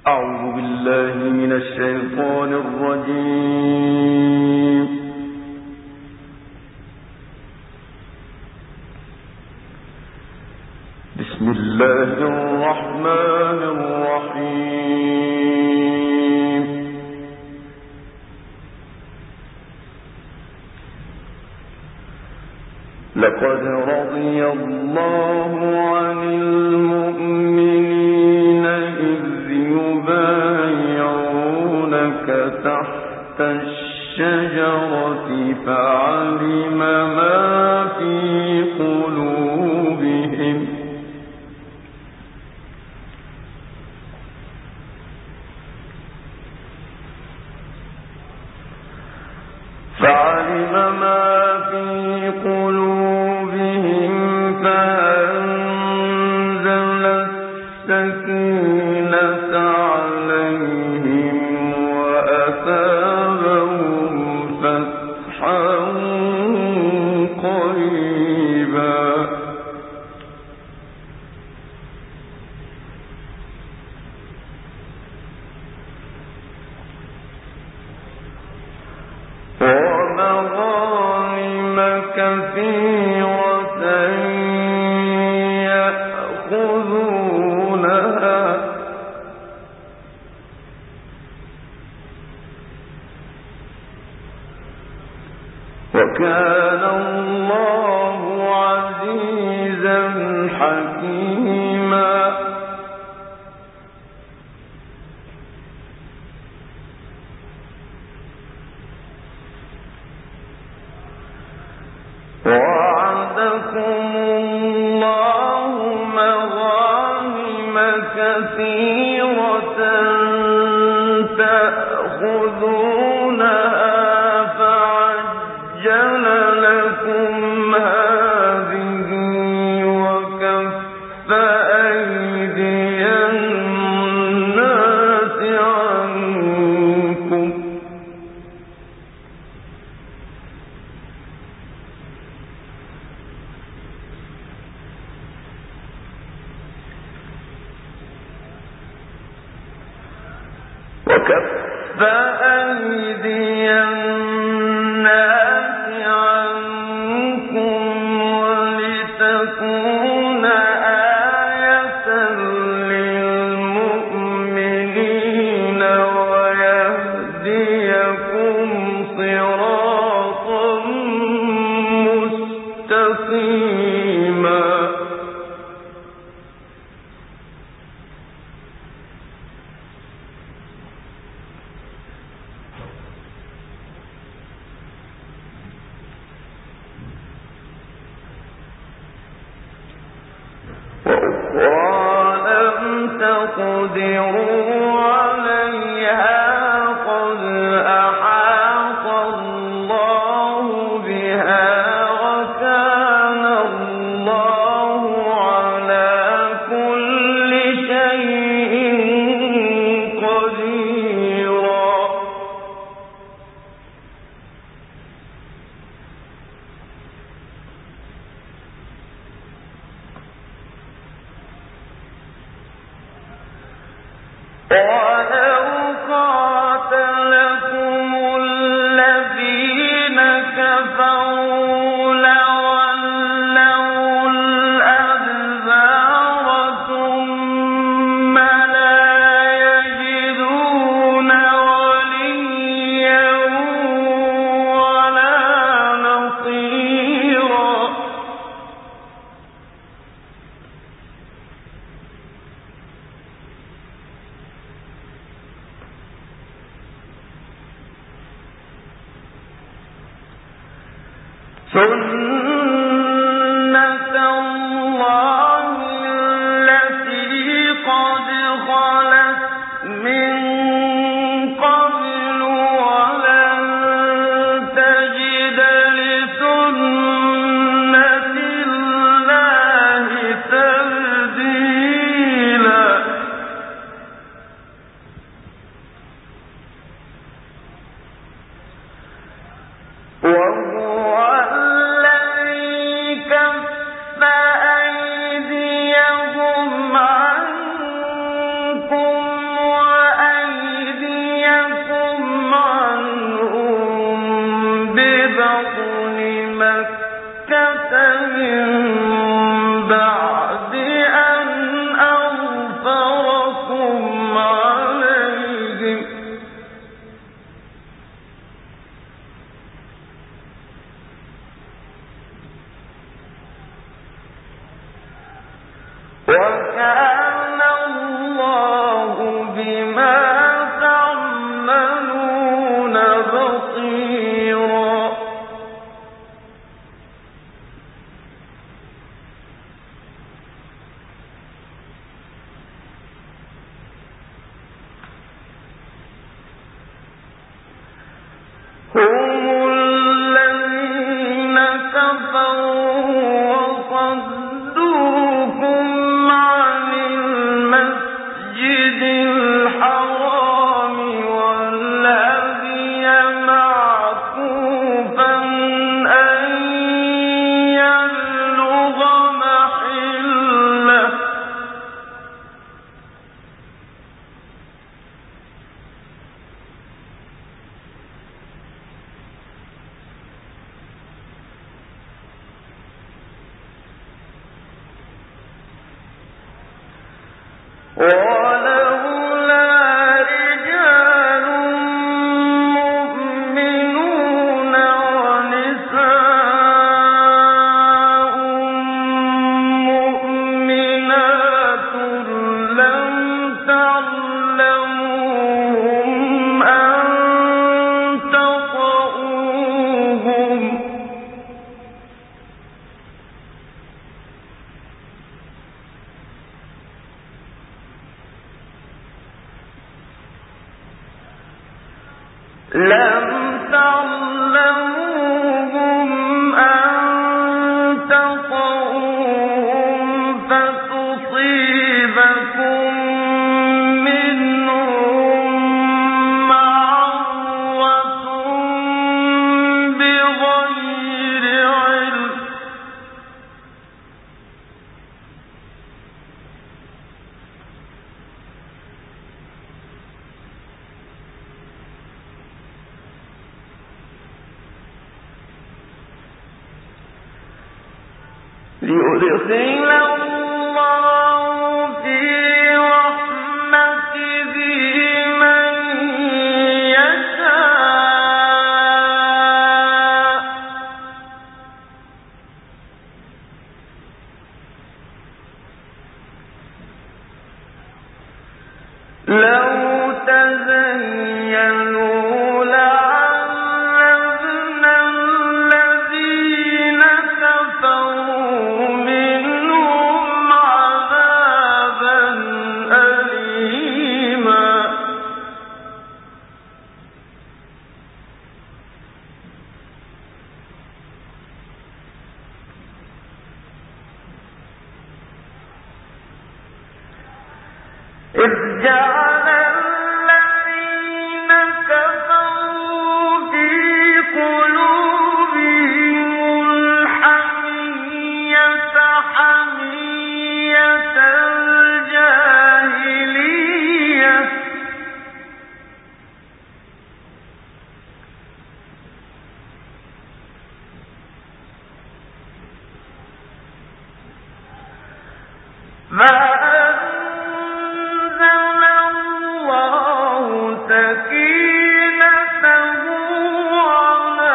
أعوذ بالله من الشيطان الرجيم. بسم الله الرحمن الرحيم. لقد رضي الله عن المؤمنين إذ يبايعونك تحت الشجرة فعلم ما في قلوبهم فأنزل السكينة عليهم وأثابهم فتحا قريبا. ومغانم كثيرة يأخذونها وكان الله عزيزا حكيما. وعدكم الله مغانم كثيرة تأخذونها فعجل لكم هذه وكف أيدي الناس عنكم ولتكون آية للمؤمنين ويهديكم صراطا مستقيما. وَلَمْ تَقْدِرُوا عَلَيْهَا قَدْ أَحَاطَ اللَّهُ بِهَا وَكَانَ اللَّهُ عَلَى كُلِّ شَيْءٍ قَدِيرًا. وَلَوْ قَاتَلَكُمُ الَّذِينَ كَفَرُوا لَوَلَّوُا الْأَدْبَارَ ثُمَّ لَا يَجِدُونَ وَلِيًّا وَلَا نَصِيرًا. سُنَّةَ اللَّهِ الَّتِي قَدْ خَلَتْ مِن قَبْلُ وَلَن تَجِدَ لِسُنَّةِ اللَّهِ تَبْدِيلًا. وَهُوَ الَّذِي كَفَّ أَيْدِيَهُمْ عَنكُمْ هم الذين كفروا وصدوكم عن المسجد الحرام والهدي معكوفا أن يبلغ محله ولولا رجال مؤمنون ونساء مؤمنات لم تعلموهم أن تطؤوهم فتصيبكم منهم معرة بغير علم ليدخل الله في رحمته من يشاء لو تزينوا لعذبنا الذين كفروا منهم عذابا أليما إذ جعل الذين كفروا في قلوبهم الحمية حمية الجاهلية فأنزل الله سكينته على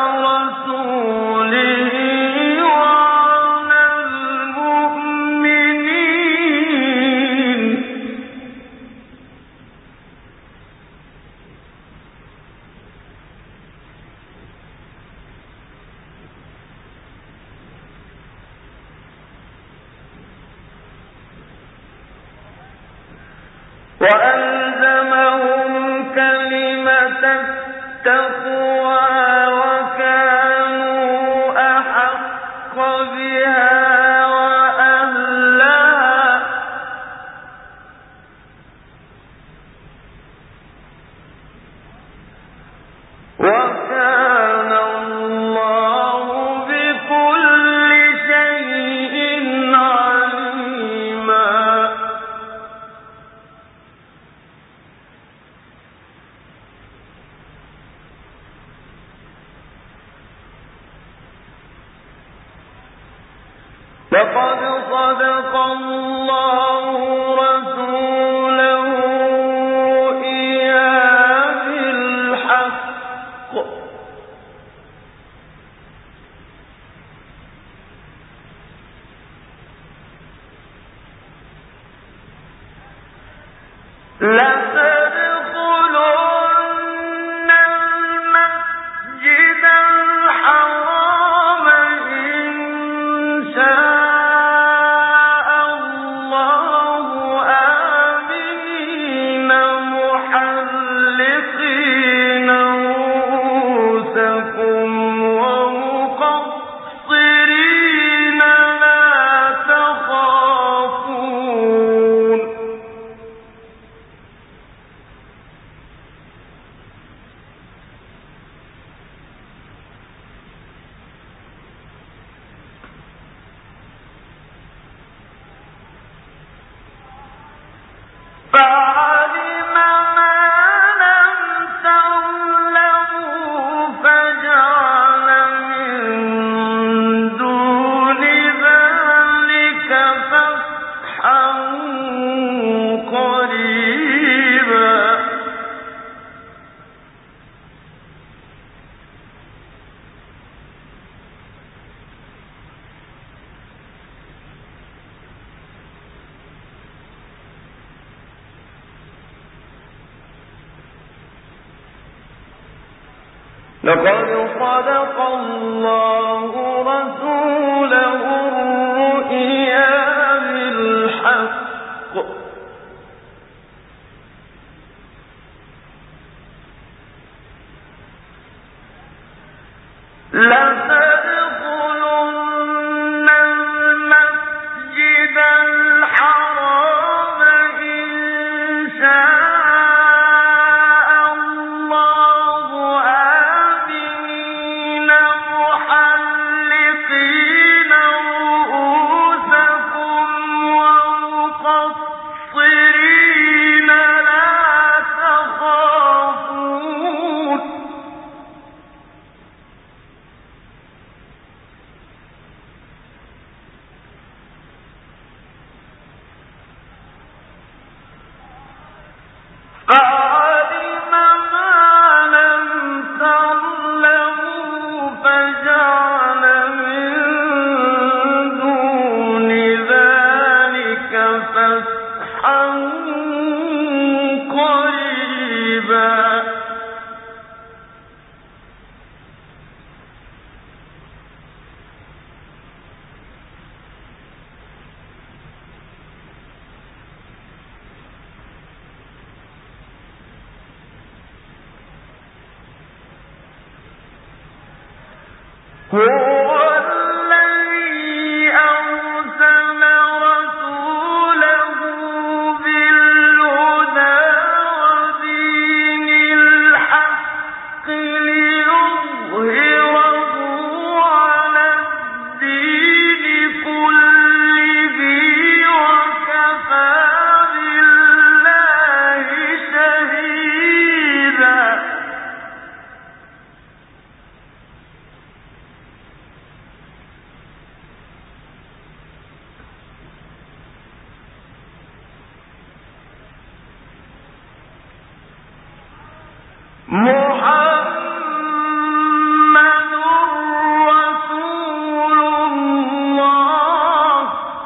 رسوله وعلى المؤمنين وألزمهم كلمة التقوى وكانوا أحق بها وأهلها وكان الله بكل شيء عليما لقد صدق الله رسوله الرؤيا بالحق لتدخلن المسجد الحرام إن شاء الله آمنين محلقين لقد صدق الله رسوله الرؤيا بالحق لتدخلن المسجد الحرام إن شاء الله آمنين محلقين رؤوسكم ومقصرين لا تخافون فعلم ما لم تعلموا فجعل من دون ذلك فتحا قريبا هو الذي أرسل رسوله بالهدى ودين الحق ليظهره على الدين كله وكفى بالله شهيدا محمد رسول الله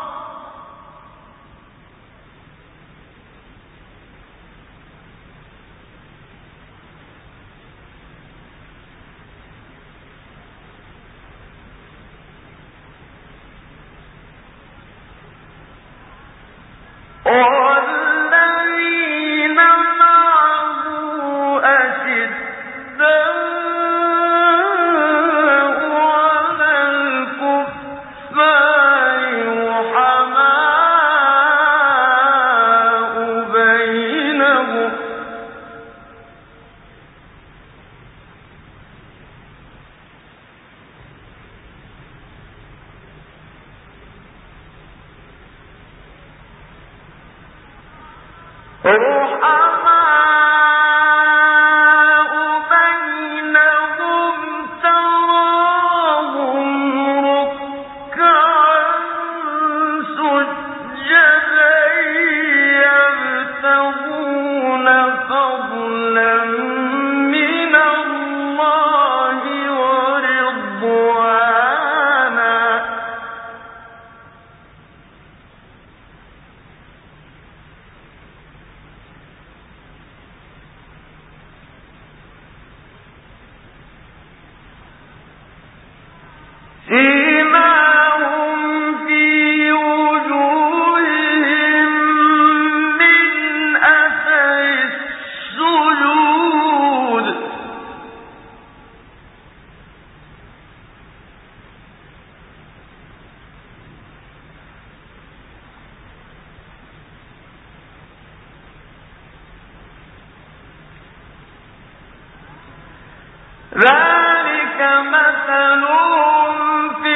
والذين معه أشداء على الكفار رحماء بينهم تراهم ركعا سجدا يبتغون فضلا من الله ورضوانا سيماهم في وجوههم من أثر السجود ذلك مثلهم في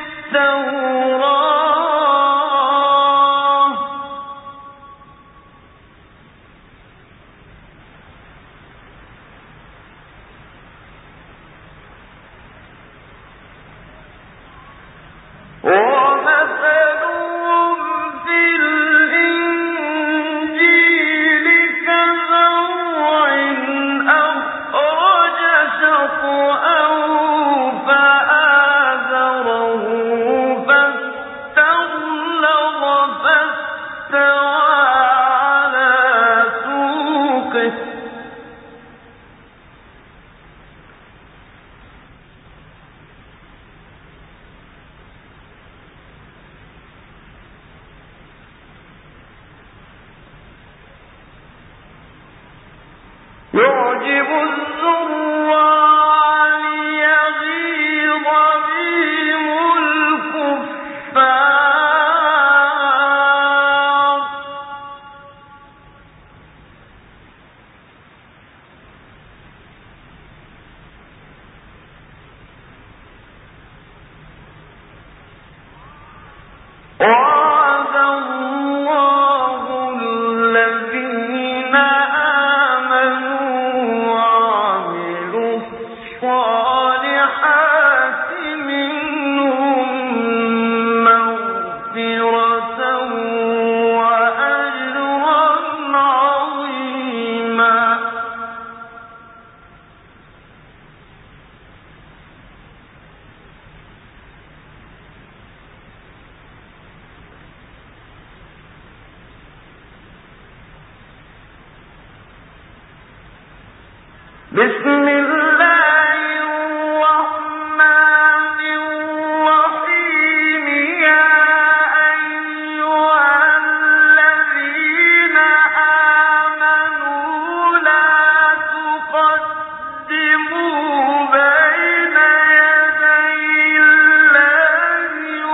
التوراة ومثلهم في الإنجيل كزرع أخرج شطأه فآزره بسم الله الرحمن الرحيم يا أيها الذين آمنوا لا تقدموا بين يدي الله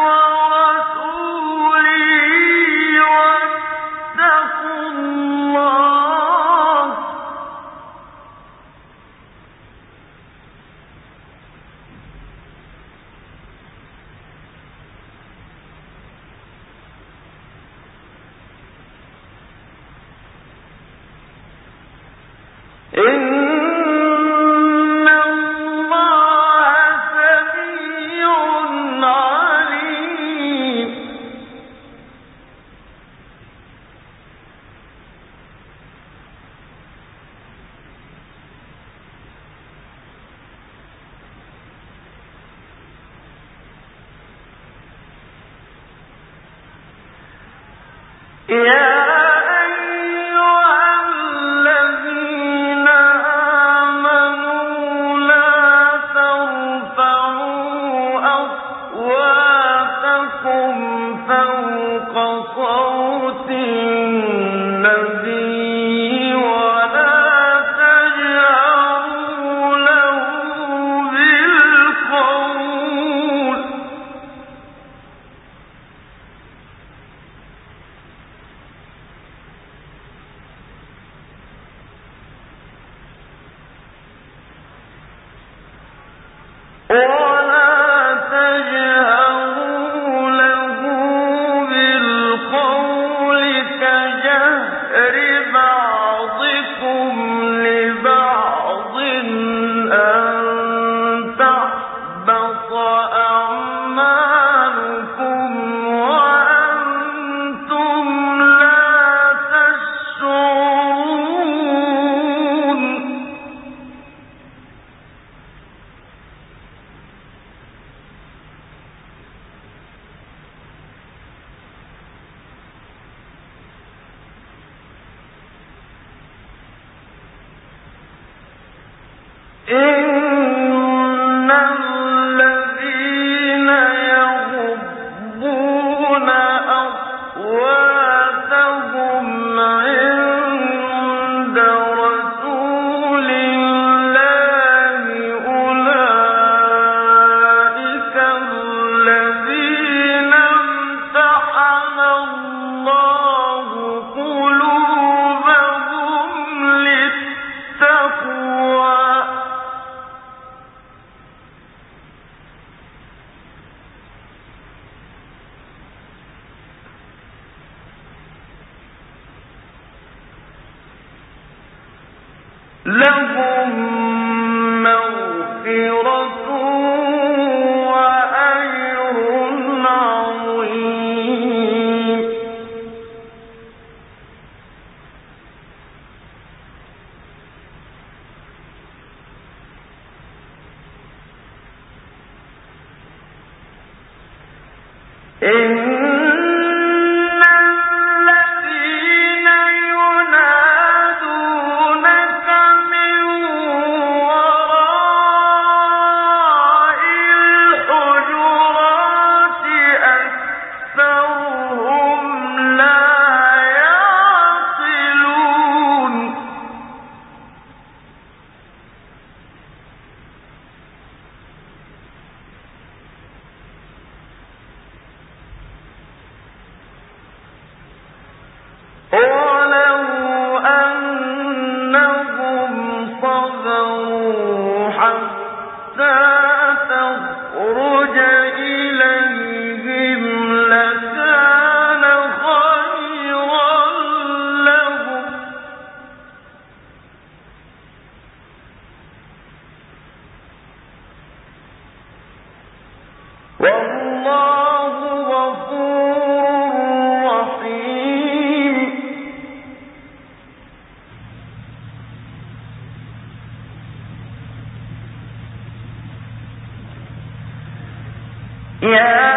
ورسوله واتقوا الله إن الله سميع عليم يا إن الذين يغضون أصواتهم عند رسول الله أولئك الذين امتحن الله قلوبهم للتقوى لهم مغفرة وأجر عظيم والله غفور رحيم يا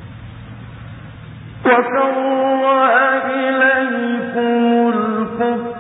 وكره إليكم الكفر